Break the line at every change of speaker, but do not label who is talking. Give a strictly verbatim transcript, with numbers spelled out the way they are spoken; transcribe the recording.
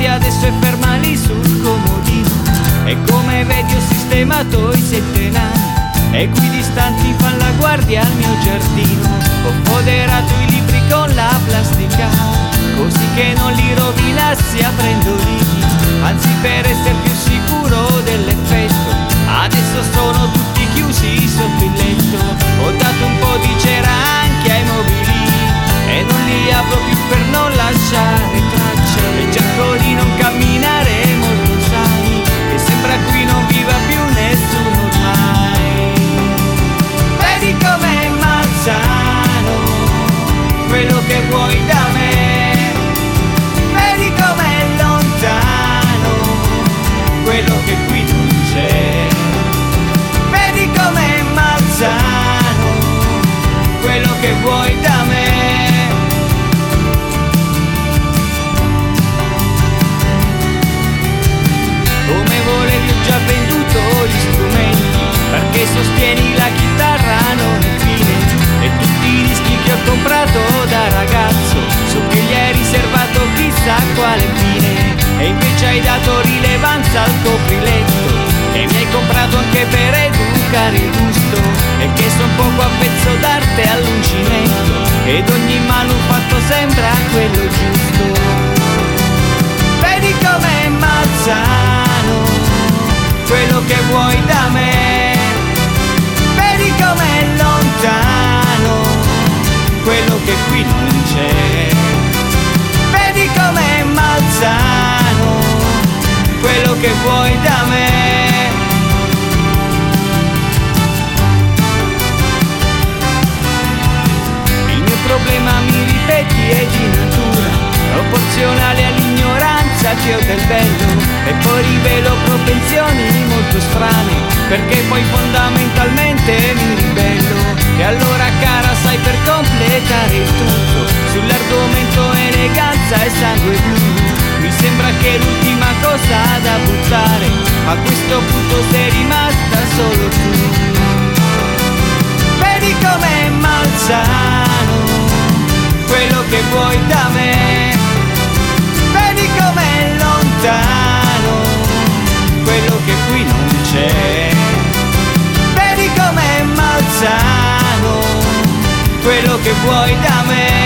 porti adesso è ferma lì sul comodino. E come vedi ho sistemato i sette nani, e qui distanti fan la guardia al mio giardino. Ho foderato i libri con la plastica, così che non li rovinassi aprendo lì. Anzi, per essere più sicuro dell'effetto, adesso sono tutti chiusi sotto il letto. Ho dato un po' di cera anche ai mobili e non li apro più per non lasciare tracce. E cerco di non camminare molto, sai, che sembra qui non viva più nessuno ormai. Vedi com'è malsano quello che vuoi da me, vedi com'è lontano quello che qui non c'è, vedi com'è malsano quello che vuoi da me. Come volevi ho già venduto gli strumenti, perché sostieni la chitarra non è fine. E tutti i dischi che ho comprato da ragazzo, so che gli hai riservato chissà quale fine. E invece hai dato rilevanza al copriletto, e mi hai comprato anche per educare il gusto. E che son poco avvezzo d'arte all'uncinetto, ed ogni manufatto sembra quello giusto. Vedi com'è malsano quello che vuoi da me, vedi com'è lontano quello che qui non c'è, vedi com'è malsano quello che vuoi da me. Il mio problema, mi ripeti, è di natura, proporzionale all'ignoranza che ho del bello, e poi rivelo propensioni molto strane, perché poi fondamentalmente mi ribello. E allora, cara, sai, per completare il tutto, sull'argomento eleganza e sangue blu, mi sembra che l'ultima cosa da buttare, a questo punto sei rimasta solo tu. Vedi com'è malsano quello che vuoi da me, vedi com'è lontano quello che qui non c'è, vedi com'è malsano quello che vuoi da me.